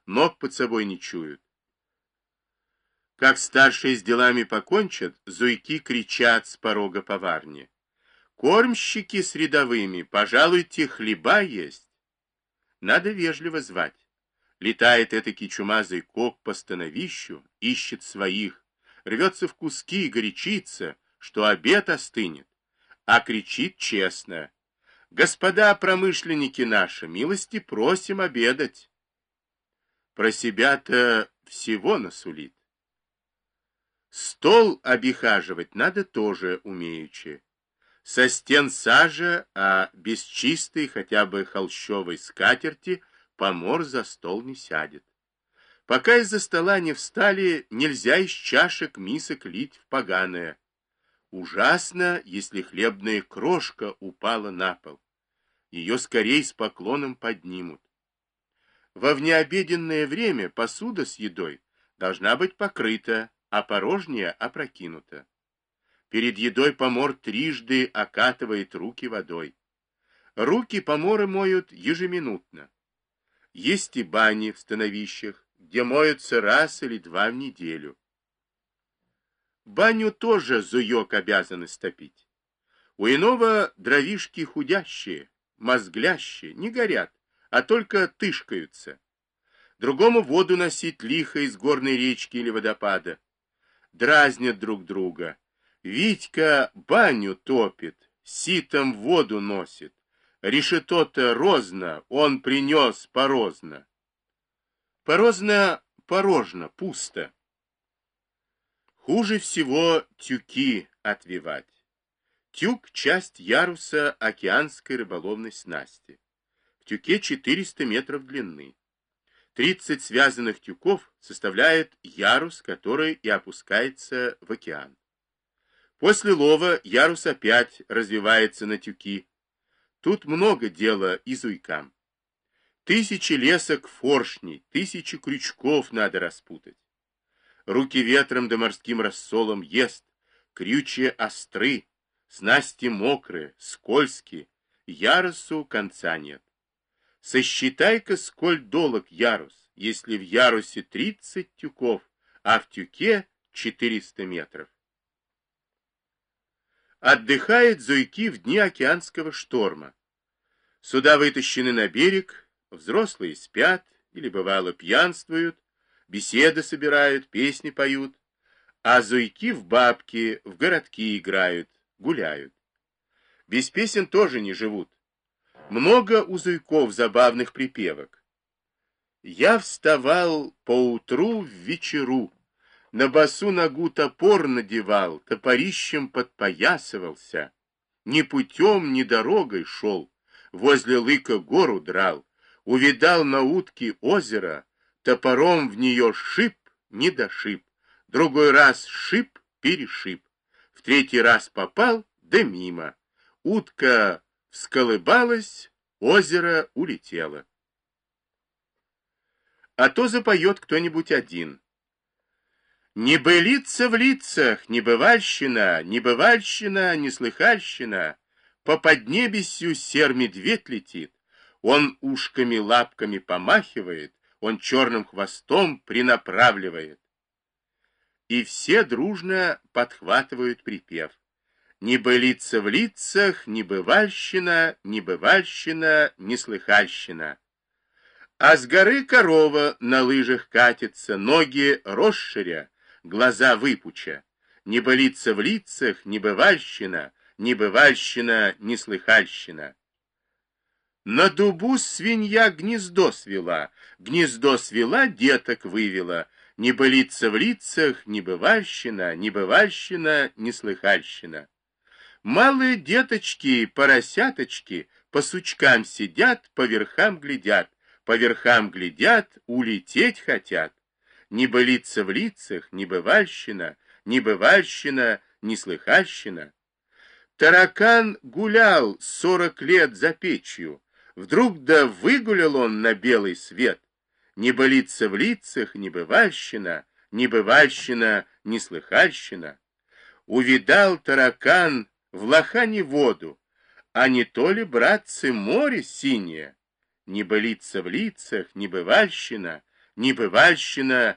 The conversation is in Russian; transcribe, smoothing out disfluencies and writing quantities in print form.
ног под собой не чуют. Как старшие с делами покончат, зуйки кричат с порога поварни: «Кормщики с рядовыми, пожалуйте хлеба есть!» Надо вежливо звать. Летает этакий чумазый кок по становищу, ищет своих, рвется в куски и горячится, что обед остынет, а кричит честно: «Господа промышленники наши, милости просим обедать!» Про себя-то всего насулит. Стол обихаживать надо тоже умеючи. Со стен сажа, а без чистой хотя бы холщовой скатерти помор за стол не сядет. Пока из-за стола не встали, нельзя из чашек мисок лить в поганое. Ужасно, если хлебная крошка упала на пол. Ее скорей с поклоном поднимут. Во внеобеденное время посуда с едой должна быть покрыта, а порожняя опрокинута. Перед едой помор трижды окатывает руки водой. Руки поморы моют ежеминутно. Есть и бани в становищах, где моются раз или два в неделю. Баню тоже зуёк обязан истопить. У иного дровишки худящие, мозглящие, не горят, а только тышкаются. Другому воду носить лихо из горной речки или водопада. Дразнят друг друга. Витька баню топит, ситом воду носит. Решето-то розно, он принес порозно. Порозно, порожно, пусто. Хуже всего тюки отвивать. Тюк — часть яруса океанской рыболовной снасти. В тюке 400 метров длины. 30 связанных тюков составляет ярус, который и опускается в океан. После лова ярус опять развивается на тюки. Тут много дела и зуйкам. 1000 лесок форшней, 1000 крючков надо распутать. Руки ветром да морским рассолом ест, крючья остры, снасти мокрые, скользкие, ярусу конца нет. Сосчитай-ка, сколь долог ярус, если в ярусе 30 тюков, а в тюке 400 метров. Отдыхает зуйки в дни океанского шторма. Суда вытащены на берег, взрослые спят или, бывало, пьянствуют, беседы собирают, песни поют, а зуйки в бабки, в городки играют, гуляют. Без песен тоже не живут. Много у зуйков забавных припевок. Я вставал поутру в вечеру, на босу ногу топор надевал, топорищем подпоясывался, ни путем, ни дорогой шел, возле лыка гору драл, увидал на утке озеро, топором в нее шип, не дошиб, другой раз шип, перешиб, в третий раз попал, да мимо. Утка всколыбалась, озеро улетело. А то запоет кто-нибудь один. Небылица в лицах, небывальщина, небывальщина, неслыхальщина. По поднебесью сер-медведь летит. Он ушками-лапками помахивает, он черным хвостом принаправливает. И все дружно подхватывают припев. Небылица в лицах, небывальщина, небывальщина, неслыхальщина. А с горы корова на лыжах катится, ноги расширя, глаза выпуча. Небылица в лицах, небывальщина, небывальщина, неслыхальщина. На дубу свинья гнездо свела, деток вывела. Небылица в лицах, небывальщина, небывальщина, неслыхальщина. Малые деточки, поросяточки, по сучкам сидят, по верхам глядят, улететь хотят. Небылица в лицах, небывальщина, небывальщина, неслыхальщина. Таракан гулял 40 лет за печью, вдруг да выгулял он на белый свет. Небылица в лицах, небывальщина, небывальщина, неслыхальщина. Увидал таракан в лохане воду, а не то ли, братцы, море синее. Небылица в лицах, небывальщина, небывальщина